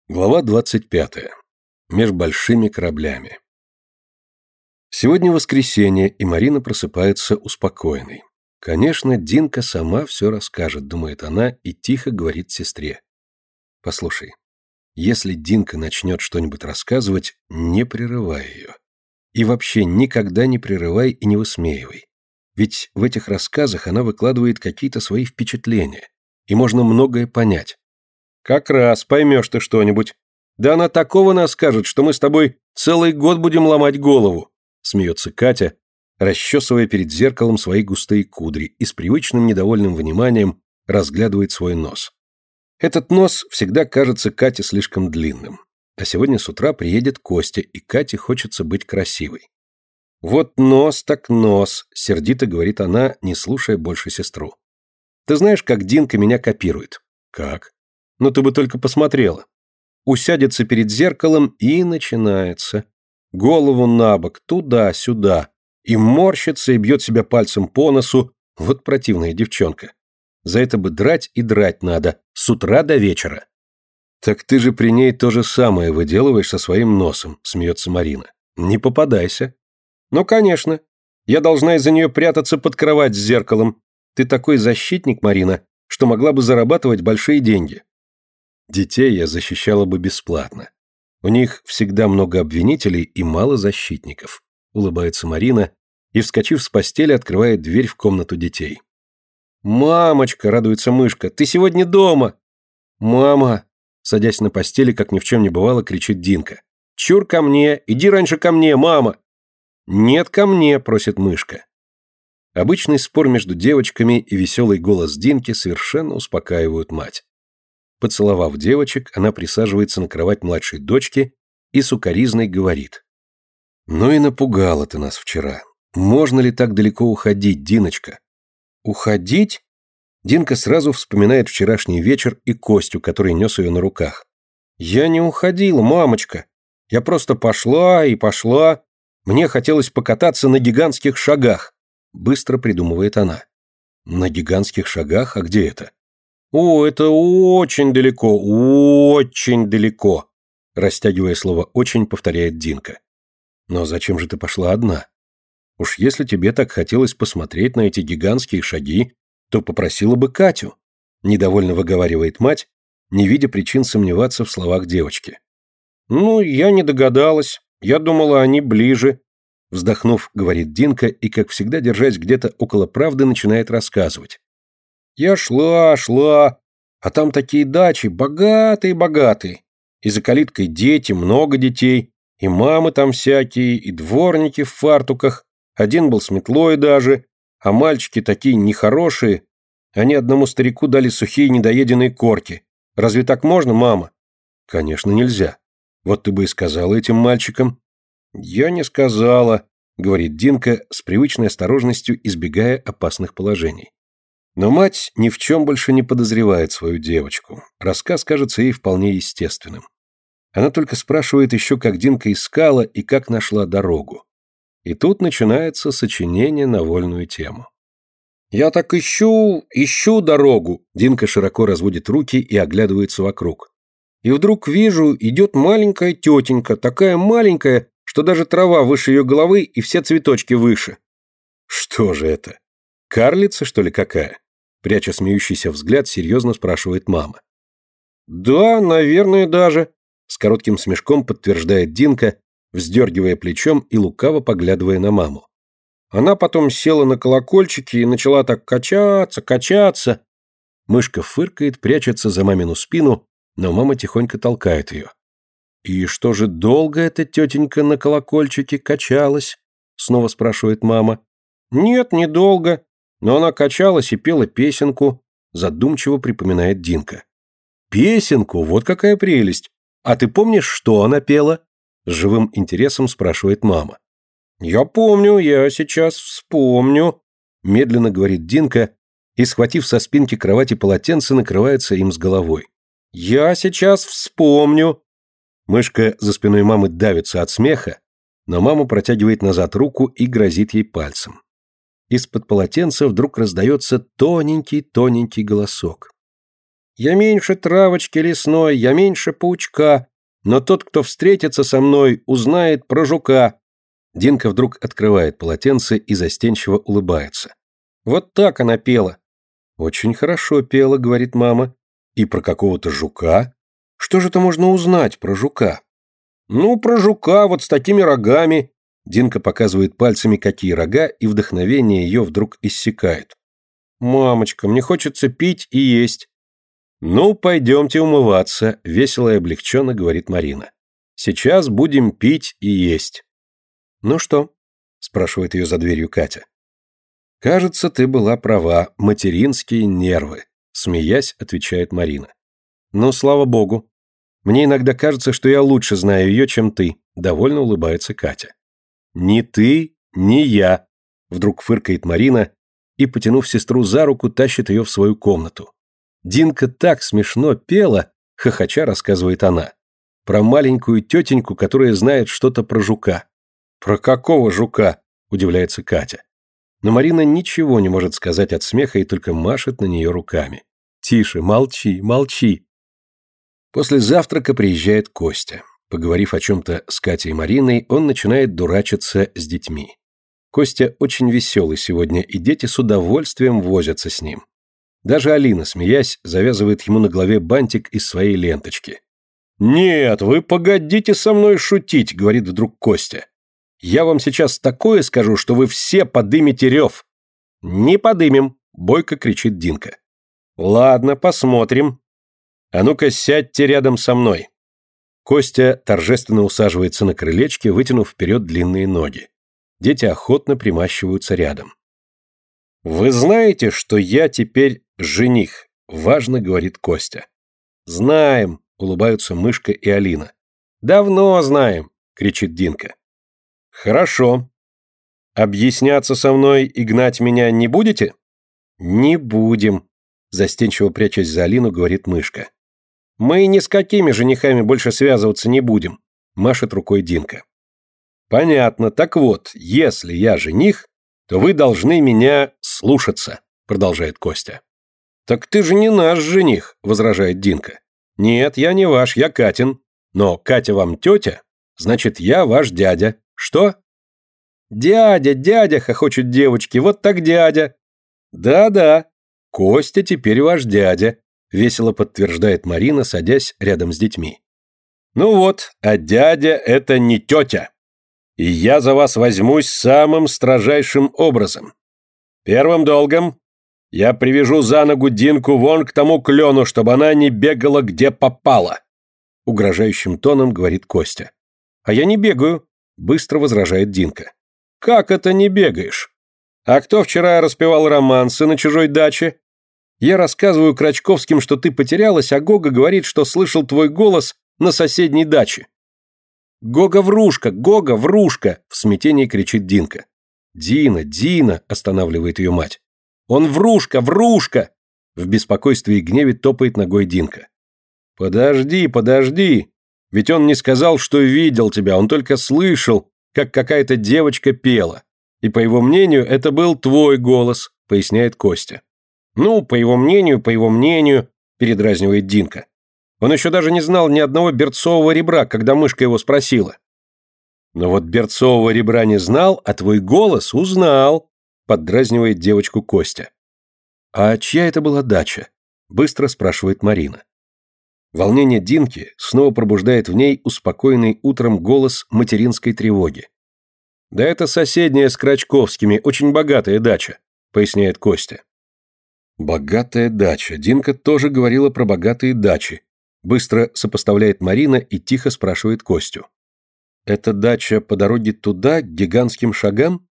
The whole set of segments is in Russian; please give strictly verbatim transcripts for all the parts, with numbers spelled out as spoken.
Глава двадцать пятая. Меж большими кораблями. Сегодня воскресенье, и Марина просыпается успокоенной. Конечно, Динка сама все расскажет, думает она, и тихо говорит сестре. Послушай, если Динка начнет что-нибудь рассказывать, не прерывай ее. И вообще никогда не прерывай и не высмеивай. Ведь в этих рассказах она выкладывает какие-то свои впечатления, и можно многое понять. Как раз поймешь ты что-нибудь. Да она такого нас скажет, что мы с тобой целый год будем ломать голову, смеется Катя, расчесывая перед зеркалом свои густые кудри и с привычным недовольным вниманием разглядывает свой нос. Этот нос всегда кажется Кате слишком длинным. А сегодня с утра приедет Костя, и Кате хочется быть красивой. «Вот нос так нос», — сердито говорит она, не слушая больше сестру. «Ты знаешь, как Динка меня копирует?» «Как?» «Ну ты бы только посмотрела. Усядется перед зеркалом и начинается. Голову на бок, туда-сюда. И морщится, и бьет себя пальцем по носу. Вот противная девчонка. За это бы драть и драть надо, с утра до вечера». «Так ты же при ней то же самое выделываешь со своим носом», — смеется Марина. «Не попадайся». «Ну, конечно. Я должна из-за нее прятаться под кровать с зеркалом. Ты такой защитник, Марина, что могла бы зарабатывать большие деньги». Детей я защищала бы бесплатно. У них всегда много обвинителей и мало защитников, улыбается Марина и, вскочив с постели, открывает дверь в комнату детей. «Мамочка», — радуется мышка, — «ты сегодня дома?» «Мама», — садясь на постели, как ни в чем не бывало, кричит Динка. «Чур ко мне, иди раньше ко мне, мама!» «Нет, ко мне», — просит мышка. Обычный спор между девочками и веселый голос Динки совершенно успокаивают мать. Поцеловав девочек, она присаживается на кровать младшей дочки и сукоризной говорит. «Ну и напугала ты нас вчера. Можно ли так далеко уходить, Диночка?» «Уходить?» Динка сразу вспоминает вчерашний вечер и Костю, который нес ее на руках. «Я не уходила, мамочка. Я просто пошла и пошла. Мне хотелось покататься на гигантских шагах», — быстро придумывает она. «На гигантских шагах? А где это?» «О, это очень далеко, очень далеко», растягивая слово «очень», повторяет Динка. «Но зачем же ты пошла одна? Уж если тебе так хотелось посмотреть на эти гигантские шаги, то попросила бы Катю», недовольно выговаривает мать, не видя причин сомневаться в словах девочки. «Ну, я не догадалась, я думала, они ближе», вздохнув, говорит Динка и, как всегда, держась где-то около правды, начинает рассказывать. «Я шла, шла, а там такие дачи, богатые-богатые. И за калиткой дети, много детей, и мамы там всякие, и дворники в фартуках, один был с метлой даже, а мальчики такие нехорошие. Они одному старику дали сухие недоеденные корки. Разве так можно, мама?» «Конечно, нельзя. Вот ты бы и сказала этим мальчикам». «Я не сказала», — говорит Динка с привычной осторожностью, избегая опасных положений. Но мать ни в чем больше не подозревает свою девочку. Рассказ кажется ей вполне естественным. Она только спрашивает еще, как Динка искала и как нашла дорогу. И тут начинается сочинение на вольную тему. «Я так ищу, ищу дорогу», — Динка широко разводит руки и оглядывается вокруг. «И вдруг вижу, идет маленькая тетенька, такая маленькая, что даже трава выше ее головы и все цветочки выше». «Что же это? Карлица, что ли, какая?» Пряча смеющийся взгляд, серьезно спрашивает мама. «Да, наверное, даже», — с коротким смешком подтверждает Динка, вздергивая плечом и лукаво поглядывая на маму. Она потом села на колокольчики и начала так качаться, качаться. Мышка фыркает, прячется за мамину спину, но мама тихонько толкает ее. «И что же долго эта тетенька на колокольчике качалась?» — снова спрашивает мама. «Нет, недолго. Но она качалась и пела песенку», — задумчиво припоминает Динка. «Песенку? Вот какая прелесть! А ты помнишь, что она пела?» — с живым интересом спрашивает мама. «Я помню, я сейчас вспомню», — медленно говорит Динка и, схватив со спинки кровати полотенце, накрывается им с головой. «Я сейчас вспомню». Мышка за спиной мамы давится от смеха, но мама протягивает назад руку и грозит ей пальцем. Из-под полотенца вдруг раздается тоненький-тоненький голосок. Я меньше травочки лесной, я меньше паучка, но тот, кто встретится со мной, узнает про жука». Динка вдруг открывает полотенце и застенчиво улыбается. Вот так она пела. «Очень хорошо пела», — говорит мама. «И про какого-то жука? Что же это можно узнать про жука?» «Ну, про жука, вот с такими рогами». Динка показывает пальцами, какие рога, и вдохновение ее вдруг иссякает. «Мамочка, мне хочется пить и есть». «Ну, пойдемте умываться», — весело и облегченно говорит Марина. «Сейчас будем пить и есть». «Ну что?» — спрашивает ее за дверью Катя. «Кажется, ты была права, материнские нервы», — смеясь, отвечает Марина. «Ну, слава богу. Мне иногда кажется, что я лучше знаю ее, чем ты», — довольно улыбается Катя. «Ни ты, ни я», — вдруг фыркает Марина и, потянув сестру за руку, тащит ее в свою комнату. Динка так смешно пела, хохоча рассказывает она, про маленькую тетеньку, которая знает что-то про жука. «Про какого жука?» – удивляется Катя. Но Марина ничего не может сказать от смеха и только машет на нее руками. «Тише, молчи, молчи». После завтрака приезжает Костя. Поговорив о чем-то с Катей и Мариной, он начинает дурачиться с детьми. Костя очень веселый сегодня, и дети с удовольствием возятся с ним. Даже Алина, смеясь, завязывает ему на голове бантик из своей ленточки. «Нет, вы погодите со мной шутить», — говорит вдруг Костя. «Я вам сейчас такое скажу, что вы все подымете рев». «Не подымем», — бойко кричит Динка. «Ладно, посмотрим. А ну-ка сядьте рядом со мной». Костя торжественно усаживается на крылечке, вытянув вперед длинные ноги. Дети охотно примащиваются рядом. «Вы знаете, что я теперь жених?» – важно говорит Костя. «Знаем», – улыбаются Мышка и Алина. «Давно знаем», – кричит Динка. «Хорошо. Объясняться со мной и гнать меня не будете?» «Не будем», – застенчиво прячась за Алину, говорит Мышка. «Мы ни с какими женихами больше связываться не будем», – машет рукой Динка. «Понятно. Так вот, если я жених, то вы должны меня слушаться», – продолжает Костя. «Так ты же не наш жених», – возражает Динка. «Нет, я не ваш, я Катин. Но Катя вам тетя, значит, я ваш дядя. Что?» «Дядя, дядя», – хохочут девочки, – «вот так дядя». «Да-да, Костя теперь ваш дядя», – весело подтверждает Марина, садясь рядом с детьми. «Ну вот, а дядя – это не тетя. И я за вас возьмусь самым строжайшим образом. Первым долгом я привяжу за ногу Динку вон к тому клену, чтобы она не бегала где попало», — угрожающим тоном говорит Костя. «А я не бегаю», — быстро возражает Динка. «Как это не бегаешь? А кто вчера распевал романсы на чужой даче? Я рассказываю Крачковским, что ты потерялась, а Гога говорит, что слышал твой голос на соседней даче». «Гога врушка! Гога врушка!» — в смятении кричит Динка. «Дина, Дина!» — останавливает ее мать. «Он врушка! Врушка!» В беспокойстве и гневе топает ногой Динка. «Подожди, подожди! Ведь он не сказал, что видел тебя, он только слышал, как какая-то девочка пела. И, по его мнению, это был твой голос», — поясняет Костя. «Ну, по его мнению, по его мнению», — передразнивает Динка. «Он еще даже не знал ни одного берцового ребра, когда Мышка его спросила». «Но вот берцового ребра не знал, а твой голос узнал», — поддразнивает девочку Костя. «А чья это была дача?» — быстро спрашивает Марина. Волнение Динки снова пробуждает в ней успокоенный утром голос материнской тревоги. «Да это соседняя с Крачковскими, очень богатая дача», — поясняет Костя. «Богатая дача. Динка тоже говорила про богатые дачи», — быстро сопоставляет Марина и тихо спрашивает Костю. «Это дача по дороге туда, к гигантским шагам?»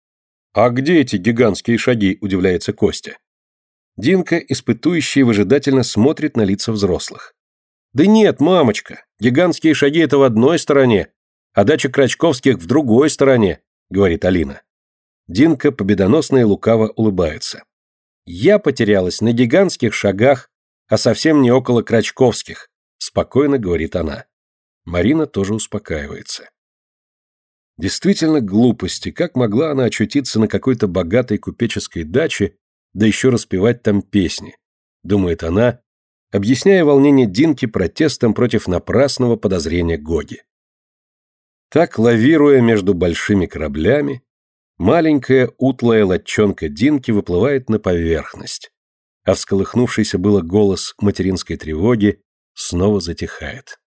«А где эти гигантские шаги?» – удивляется Костя. Динка, испытующая, выжидательно смотрит на лица взрослых. «Да нет, мамочка, гигантские шаги – это в одной стороне, а дача Крачковских в другой стороне», – говорит Алина. Динка победоносно и лукаво улыбается. «Я потерялась на гигантских шагах, а совсем не около Крачковских», – спокойно говорит она. Марина тоже успокаивается. Действительно глупости, как могла она очутиться на какой-то богатой купеческой даче, да еще распевать там песни, думает она, объясняя волнение Динки протестом против напрасного подозрения Гоги. Так, лавируя между большими кораблями, маленькая утлая лодчонка Динки выплывает на поверхность, а всколыхнувшийся было голос материнской тревоги снова затихает.